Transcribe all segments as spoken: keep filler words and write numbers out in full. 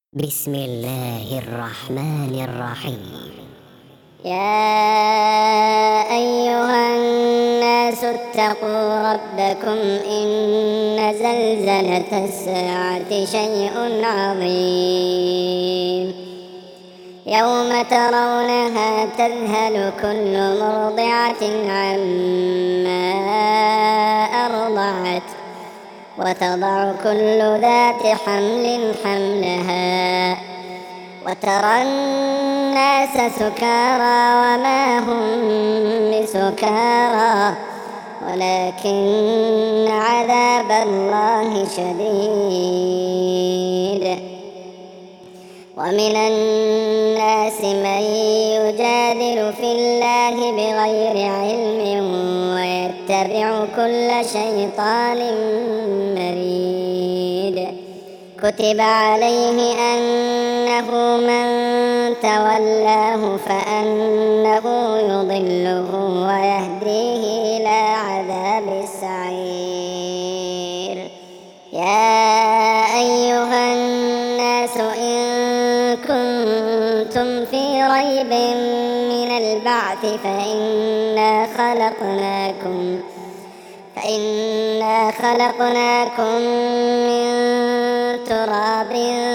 بسم الله الرحمن الرحيم. يا أيها الناس اتقوا ربكم إن زلزلة الساعة شيء عظيم يوم ترونها تذهل كل مرضعة عما أرضعت وتضع كل ذات حمل حملها وترى الناس سكارى وما هم بسكارى ولكن عذاب الله شديد. ومن الناس من يجادل في الله بغير علم ويتبع كل شيطان مريد. كتب عليه أنه من تولاه فأنه يضله ويهديه إلى عذاب السعير. يا أيها الناس إن كنتم في ريب من البعث فإنا خلقناكم فإنا خلقناكم من تراب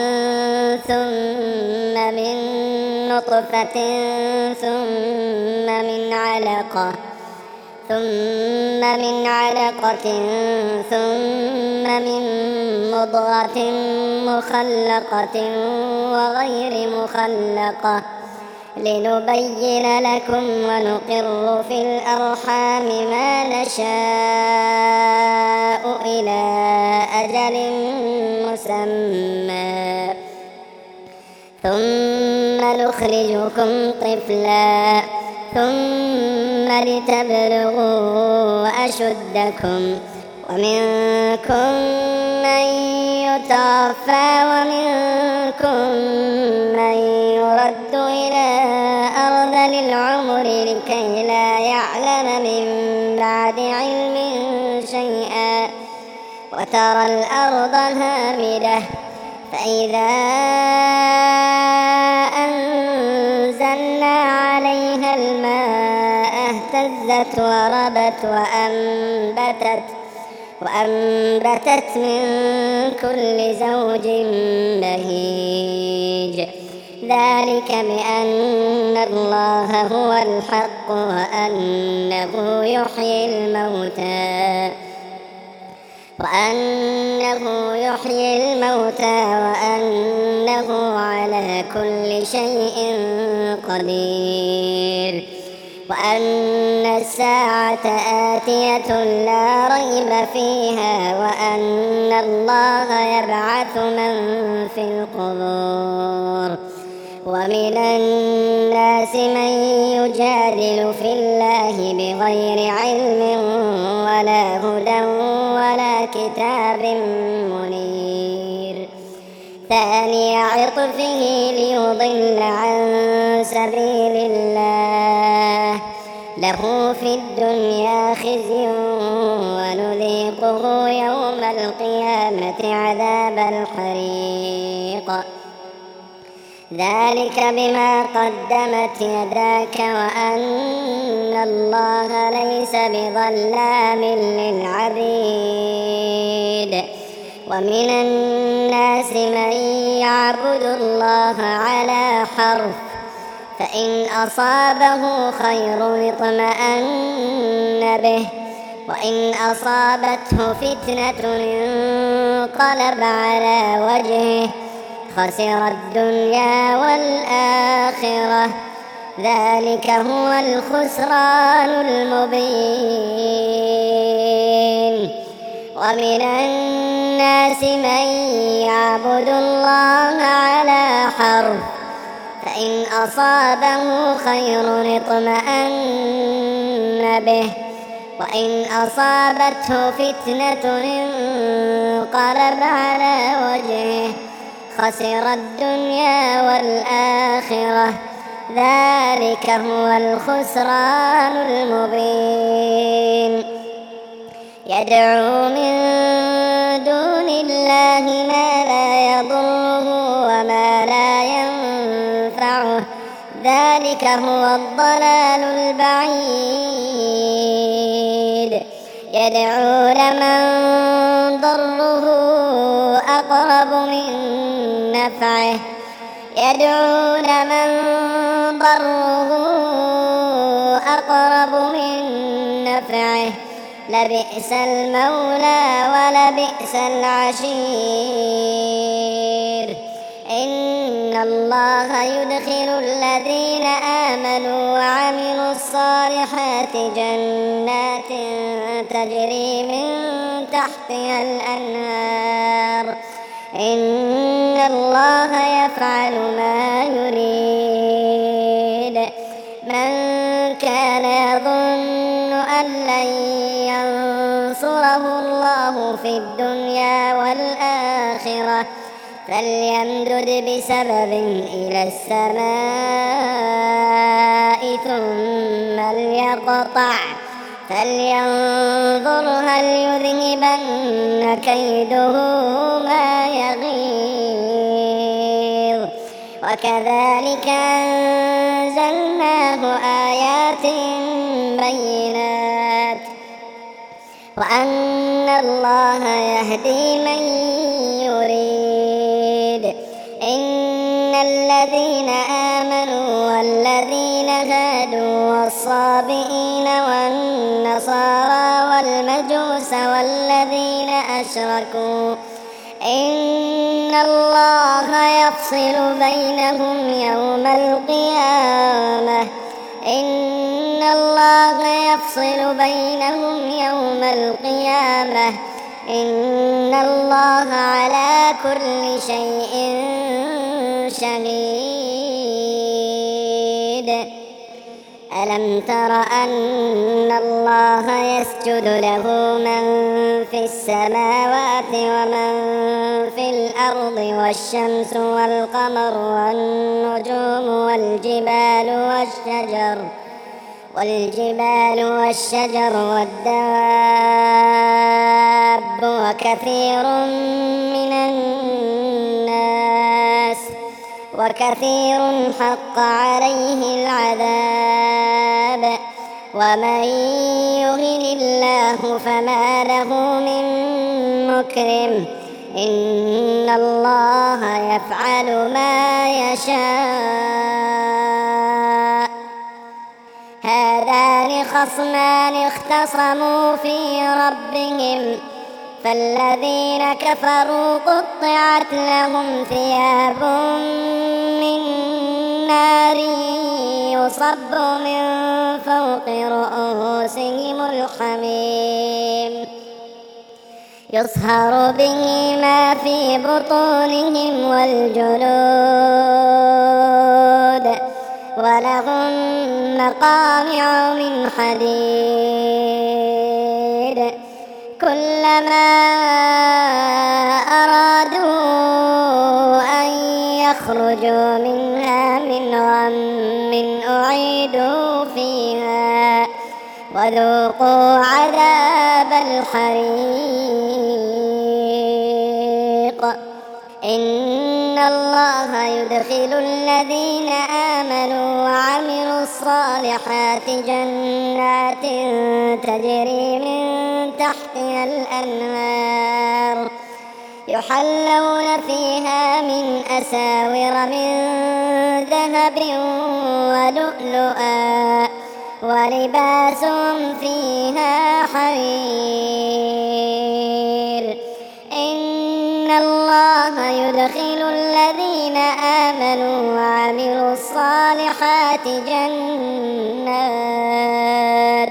ثم من نطفة ثم من علقة ثم من علقة ثم من مضغة مخلقة وغير مخلقة لنبين لكم ونقر في الأرحام ما نشاء إلى أجل مسمى ثم نخرجكم طفلا ثم لتبلغوا أشدكم ومنكم من يتوفى ومنكم من يرد إلى أرذل العمر لكي لا يعلم من بعد علم شيئا وترى الأرض هامدة فإذا أنزلنا عليها الماء اهتزت وربت وأنبتت وأنبتت من كل زوج بهيج. ذلك بأن الله هو الحق وأنه يحيي الموتى وأنه يحيي الموتى وأنه على كل شيء قدير وأن الساعة آتية لا ريب فيها وأن الله يبعث من في القبور. ومن الناس من يجادل في الله بغير علم ولا هدى ولا كتاب منير. ثاني عطفه ليضل عن سبيل الله له في الدنيا خزي ونذيقه يوم القيامة عذاب الحريق. ذلك بما قدمت يداك وأن الله ليس بظلام للعبيد. ومن الناس من يعبد الله على حرف فإن أصابه خير اطمأن به وإن أصابته فتنة انقلب على وجهه خسر الدنيا والآخرة. ذلك هو الخسران المبين. ومن الناس من يعبد الله على حرف فإن أصابه خير اطمأن به وإن أصابته فتنة انقلب على وجهه خسر الدنيا والآخرة. ذلك هو الخسران المبين. يدعو من دون الله ما لا يضره وما لا ينفعه، ذلك هو الضلال البعيد. يدعو لمن ضره أقرب من نفعه يدعو لمن ضره أقرب من نفعه لبئس المولى ولبئس العشير. إن الله يدخل الذين آمنوا وعملوا الصالحات جنات تجري من تحتها الأنهار، إن الله يفعل ما يريد. من كان يظن أن لن ينصره الله في الدنيا والآخرة فليمدد بسبب إلى السماء ثم ليقطع فلينظر هل يذهبن كيده ما يغيظ. وكذلك أنزلناه آيات بينات وأن الله يهدي من يريد. إن الذين آمنوا والذين هادوا والصابئين والنصارى والمجوس والذين أشركوا إن الله يفصل بينهم يوم القيامة إن الله يفصل بينهم يوم القيامة إن الله على كل شيء شهيد. ألم تر أن الله يسجد له من في السماوات ومن في الأرض والشمس والقمر والنجوم والجبال والشجر والجبال والشجر والدواب وكثير من الناس وكثير حق عليه العذاب. ومن يهن الله فما له من مكرم إن الله يفعل ما يشاء. هذان خصمان اختصموا في ربهم فالذين كفروا قطعت لهم ثياب من نار يصب من فوق رؤوسهم الحميم يصهر به ما في بطونهم والجلود ولهم مقامع من حديد كلما أرادوا أن يخرجوا منها من غم أعيدوا فيها وذوقوا عذاب الحريق. إن الله يدخل الذين آمنوا وعملوا الصالحات جنات تجري من تحتها الأنهار يحلون فيها من أساور من ذهب ولؤلؤا ولباسهم فيها حرير. إن الله يدخل الذين آمنوا وعملوا الصالحات جنات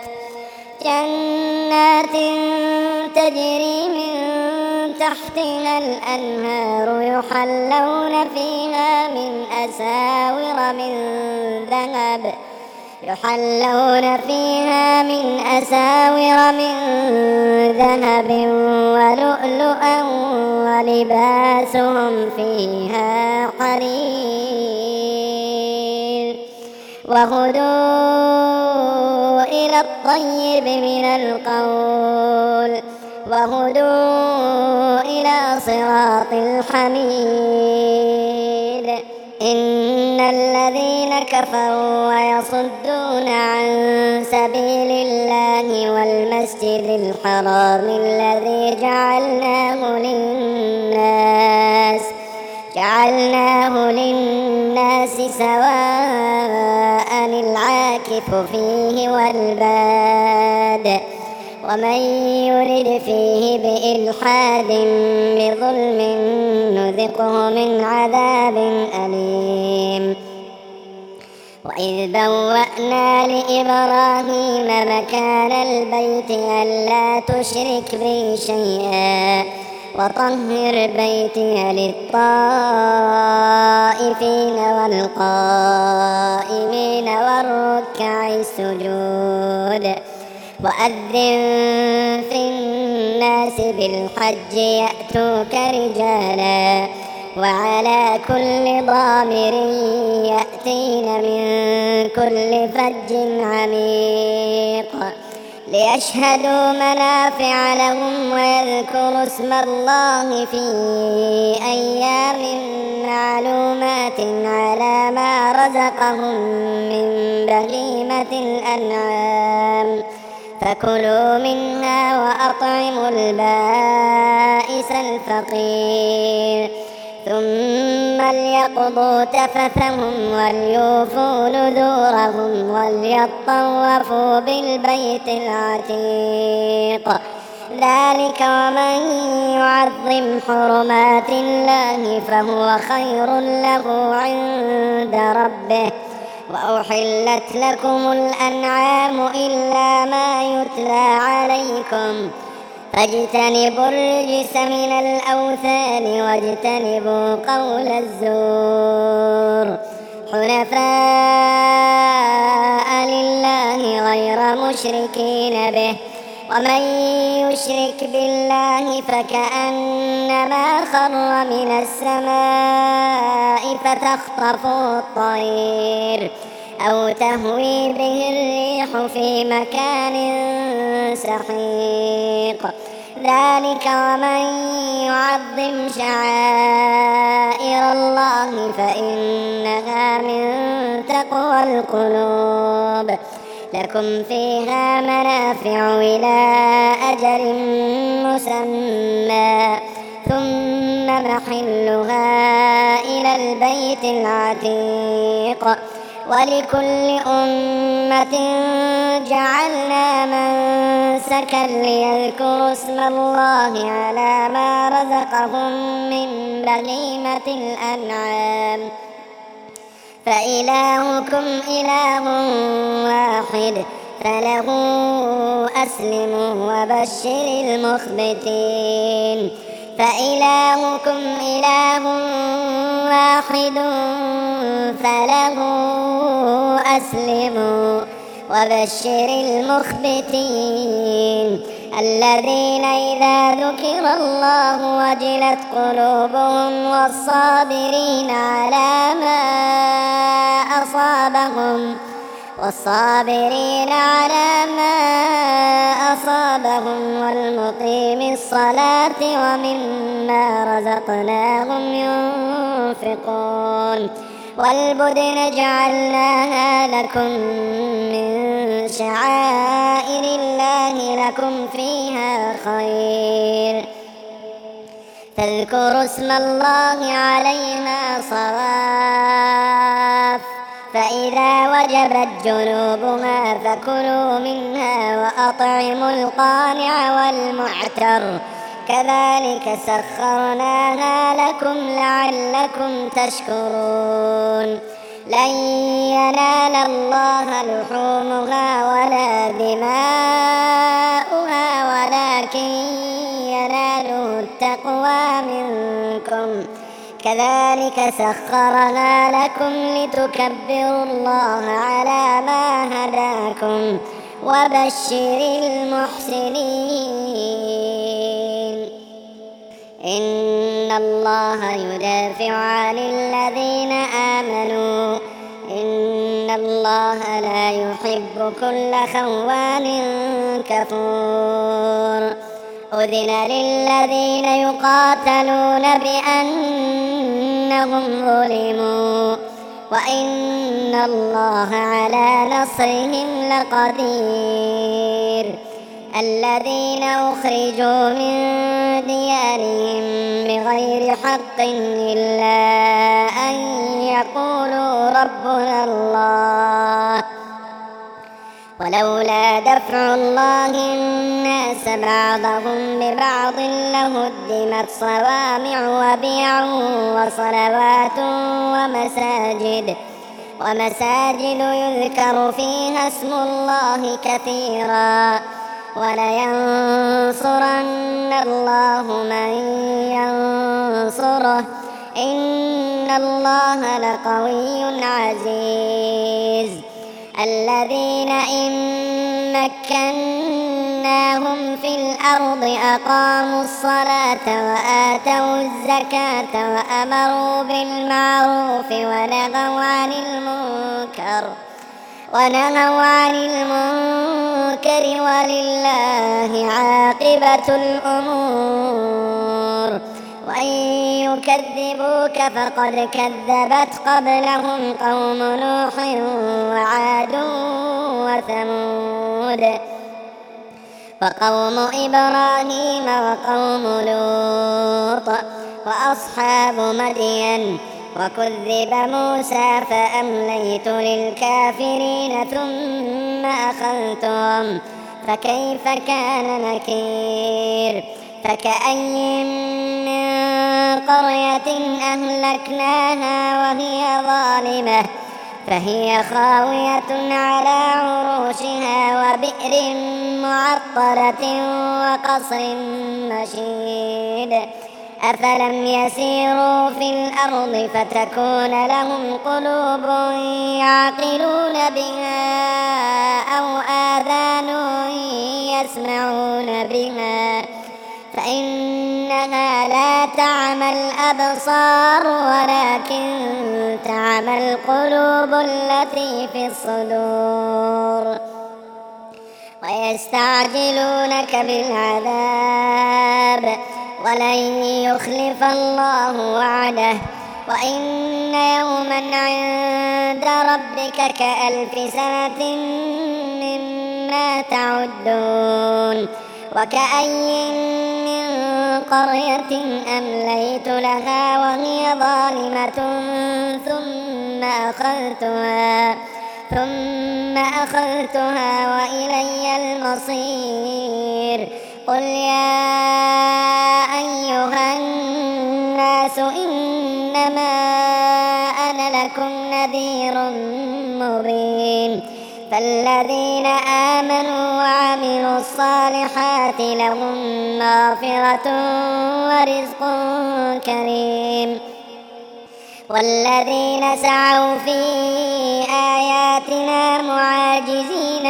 جنات تجري من تحتها الأنهار يحلون فيها من أساور من ذهب يحلون فيها من أساور من ذهب ولؤلؤا ولباسهم فيها حرير. وهدوا إلى الطيب من القول وهدوا إلى صراط الحميد. إن الذين كفروا ويصدون عن سبيل الله والمسجد الحرام الذي جعلناه للناس جعلناه للناس سواء العاكف فيه والباد ومن يرد فيه بإلحاد بظلم نذقه من عذاب أليم. وإذ بوأنا لإبراهيم مكان البيت ألا تشرك بي شيئا وطهر بيتي للطائفين والقائمين والركع السجود. وأذن في الناس بالحج يأتوك رجالا وعلى كل ضامر يأتين من كل فج عميق ليشهدوا منافع لهم ويذكروا اسم الله في أيام معلومات على ما رزقهم من بهيمة الأنعام فكلوا منها وأطعموا البائس الفقير ثم ليقضوا تفثهم وليوفوا نذورهم وليطوفوا بالبيت العتيق. ذلك ومن يعظم حرمات الله فهو خير له عند ربه. وأحلت لكم الأنعام إلا ما يتلى عليكم فاجتنبوا الرجس من الأوثان واجتنبوا قول الزور حنفاء لله غير مشركين به. ومن يشرك بالله فكأنما خر من السماء فتخطفه الطير أو تهوي به الريح في مكان سحيق. ذلك ومن يعظم شعائر الله فإنها من تقوى القلوب. لكم فيها منافع إلى أجل مسمى ثم محلها إلى البيت العتيق. ولكل أمة جعلنا منسكا ليذكروا اسم الله على ما رزقهم من بهيمة الأنعام فإلهكم إله واحد فله أسلموا وبشر المخبتين. فإلهكم إله واحد فله أسلموا وبشر المخبتين الذين إذا ذكر الله وجلت قلوبهم والصابرين على ما أصابهم والصابرين على ما أصابهم والمقيم الصلاة ومما رزقناهم ينفقون. والبدن جعلناها لكم من شعائر الله لكم فيها خير فاذكروا اسم الله عليها صواف فإذا وجبت جنوبها فكلوا منها وأطعموا القانع والمعتر كذلك سخرناها لكم لعلكم تشكرون. لن ينال الله لحومها ولا دماؤها ولكن يناله التقوى منكم كذلك سخرها لكم لتكبروا الله على ما هداكم وبشر المحسنين. إن الله يدافع عن الذين آمنوا إن الله لا يحب كل خوان كفور. أذن للذين يقاتلون بأنهم ظلموا وإن الله على نصرهم لقدير. الذين أخرجوا من ديارهم بغير حق إلا أن يقولوا ربنا الله ولولا دفع الله الناس بعضهم ببعض لهدمت صوامع وبيع وصلوات ومساجد ومساجد يذكر فيها اسم الله كثيرا ولينصرن الله من ينصره إن الله لقوي عزيز. الذين إن مكناهم في الأرض أقاموا الصلاة وآتوا الزكاة وأمروا بالمعروف ونهوا عن المنكر ونهوا عن المنكر ولله عاقبة الأمور. وإن يكذبوك فقد كذبت قبلهم قوم نوح وعاد وثمود وقوم إبراهيم وقوم لوط وأصحاب مدين وكذب موسى فأمليت للكافرين ثم أخذتهم فكيف كان نكير. فكأي من قرية أهلكناها وهي ظالمة فهي خاوية على عروشها وبئر معطلة وقصر مشيد. أفلم يسيروا في الأرض فتكون لهم قلوب يعقلون بها أو آذان يسمعون بها فإنها لا تعمى الأبصار ولكن تعمى القلوب التي في الصدور. ويستعجلونك بالعذاب ولن يخلف الله وعده وإن يوما عند ربك كألف سنة مما تعدون. وكأي من قرية أمليت لها وهي ظالمة ثم أخذتها ثم أخذتها وإلي المصير. قل يا أيها الناس إنما أنا لكم نذير مبين. فالذين آمنوا وعملوا الصالحات لهم مغفرة ورزق كريم. والذين سعوا في آياتنا معاجزين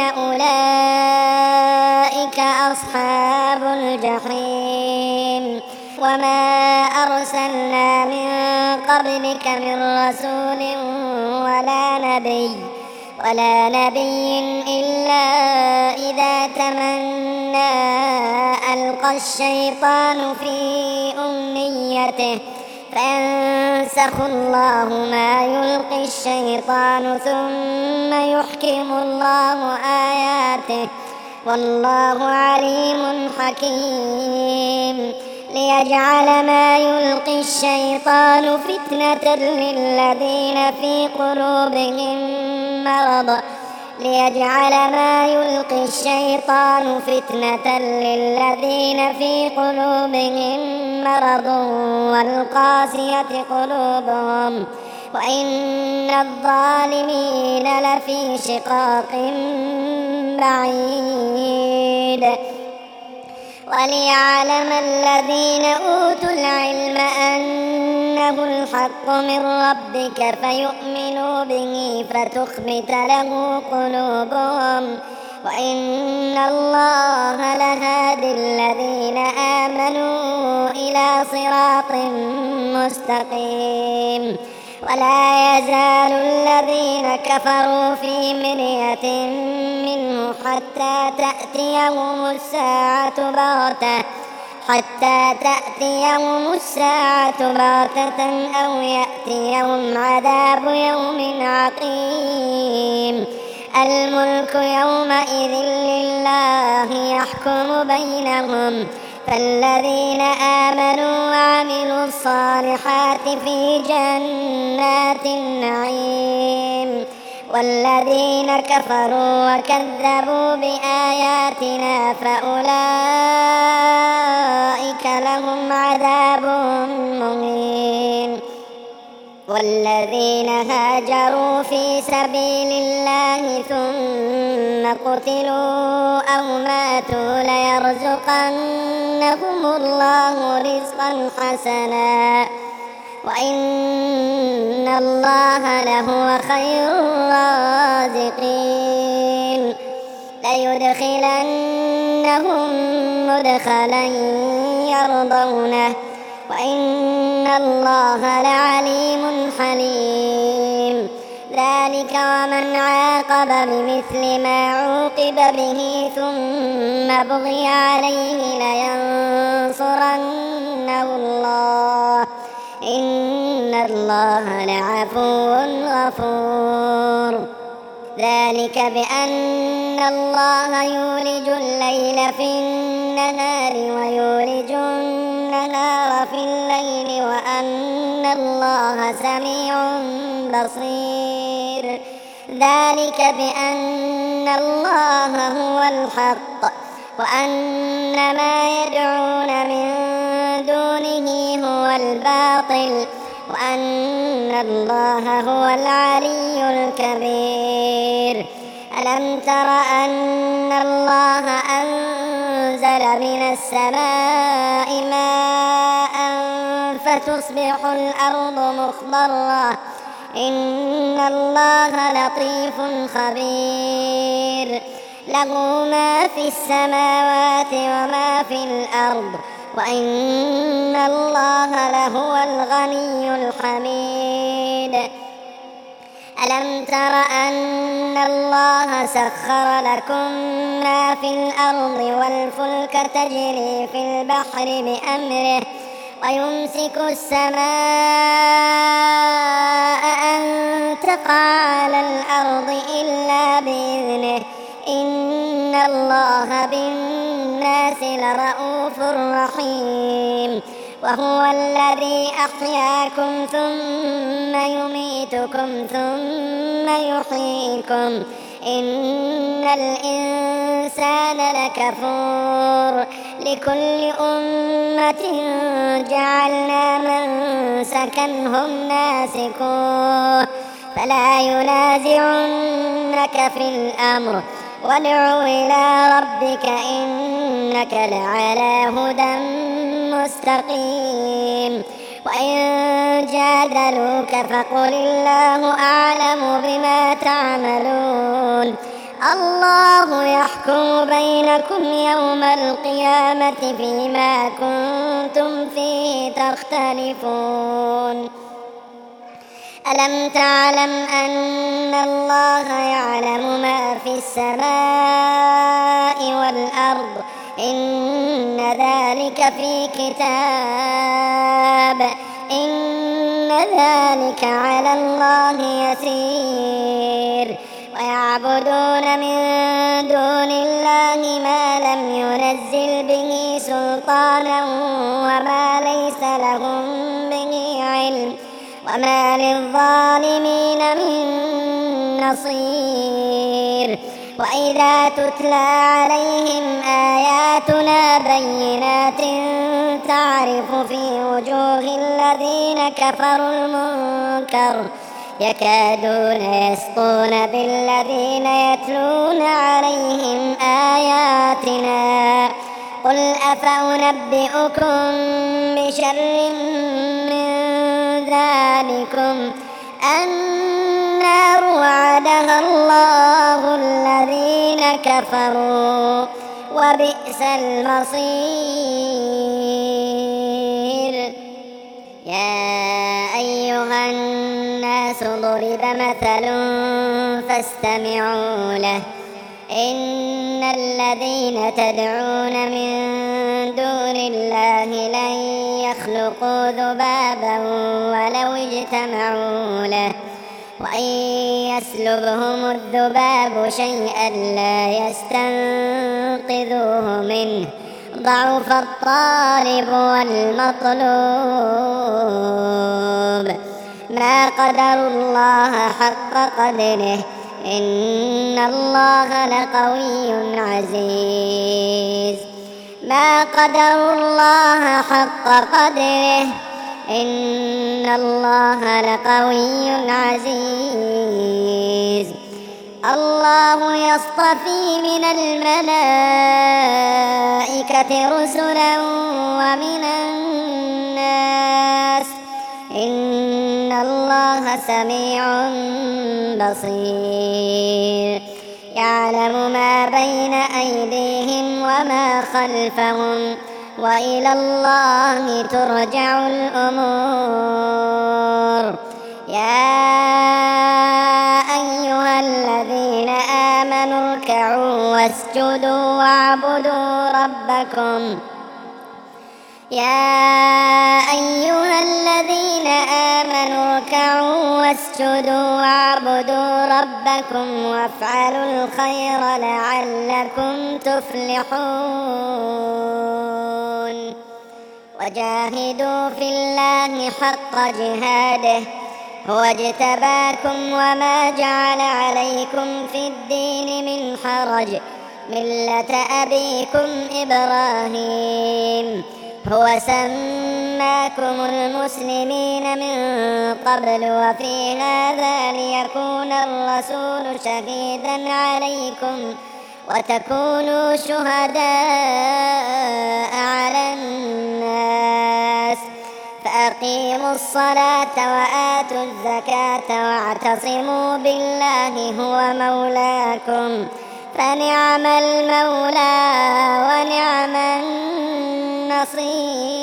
أولئك أصحاب الجحيم. وما أرسلنا من قبلك من رسول ولا نبي ولا نبي إلا إذا تمنى ألقى الشيطان في أمنيته فينسخ الله ما يلقي الشيطان ثم يحكم الله آياته والله عليم حكيم. ليجعل ما يلقي الشيطان فتنة للذين في قلوبهم مرض ليجعل ما يلقي الشيطان فتنة للذين في قلوبهم مرض والقاسية قلوبهم وإن الظالمين لفي شقاق بعيد. وليعلم الذين أوتوا العلم أنه الحق من ربك فيؤمنوا به فتخبت له قلوبهم وإن الله لهادي الذين آمنوا إلى صراط مستقيم. ولا يزال الذين كفروا في مرية منه حتى تأتيهم الساعة بغتة حتى تأتيهم الساعة بغتة أو يأتيهم عذاب يوم عقيم. الملك يومئذ لله يحكم بينهم، فالذين آمنوا وعملوا الصالحات في جنات النعيم، والذين كفروا وكذبوا بآياتنا فأولئك لهم عذاب مهين. والذين هاجروا في سبيل الله ثم قتلوا أو ماتوا ليرزقنهم الله رزقا حسنا وإن الله لهو خير الرازقين. ليدخلنهم مدخلا يرضونه وإن الله لعليم حليم. ذلك ومن عاقب بمثل ما عوقب به ثم بغي عليه لينصرنه الله إن الله لعفو غفور. ذلك بأن الله يولج الليل في النهار ويولج النهار في الليل وأن الله سميع بصير. ذلك بأن الله هو الحق وأن ما يدعون من دونه هو الباطل وأن الله هو العلي الكبير. ألم تر أن الله أنزل من السماء ماء فتصبح الأرض مخضرة إن الله لطيف خبير. له ما في السماوات وما في الأرض وإن الله لهو الغني الحميد. ألم تر أن الله سخر لكم ما في الأرض والفلك تجري في البحر بأمره ويمسك السماء أن تقع على الأرض إلا بإذنه إن الله بالناس لرءوف رحيم. وهو الذي أحياكم ثم يميتكم ثم يحييكم إن الإنسان لكفور. لكل أمة جعلنا منسكا هم ناسكوه فلا ينازعنك في الأمر وادع إلى ربك إنك لعلى هدى مستقيم. وإن جادلوك فقل الله أعلم بما تعملون. الله يحكم بينكم يوم القيامة فيما كنتم فيه تختلفون. ألم تعلم أن الله يعلم ما في السماء والأرض إن ذلك في كتاب إن ذلك على الله يسير. ويعبدون من دون الله ما لم ينزل به سلطانا وما ليس لهم به علم وما للظالمين من نصير. وإذا تتلى عليهم آياتنا بينات تعرف في وجوه الذين كفروا المنكر يكادون يسطون بالذين يتلون عليهم آياتنا. قل أفأنبئكم بشر من ذلكم النار وعدها الله الذين كفروا وبئس المصير. يا أيها الناس ضرب مثل فاستمعوا له إن الذين تدعون من دون الله لن يخلقوا ذبابا ولو اجتمعوا له وإن يسلبهم الذباب شيئا لا يستنقذوه منه ضعف الطالب والمطلوب ما قدروا الله حق قدره إن الله لقوي عزيز ما قدروا الله حق قدره إن الله لقوي عزيز الله يصطفي من الملائكة رسلا ومن الناس إن الله سميع بصير يعلم ما بين أيديهم وما خلفهم وإلى الله ترجع الأمور يا أيها الذين آمنوا اركعوا واسجدوا واعبدوا ربكم يا أيها الذين آمنوا اركعوا واسجدوا واعبدوا ربكم وافعلوا الخير لعلكم تفلحون وجاهدوا في الله حق جهاده هو اجتباكم وما جعل عليكم في الدين من حرج ملة أبيكم إبراهيم هو سماكم المسلمين من قبل وفي هذا ليكون الرسول شهيدا عليكم وتكونوا شهداء على الناس فأقيموا الصلاة وآتوا الزكاة واعتصموا بالله هو مولاكم فنعم المولى ونعم النصير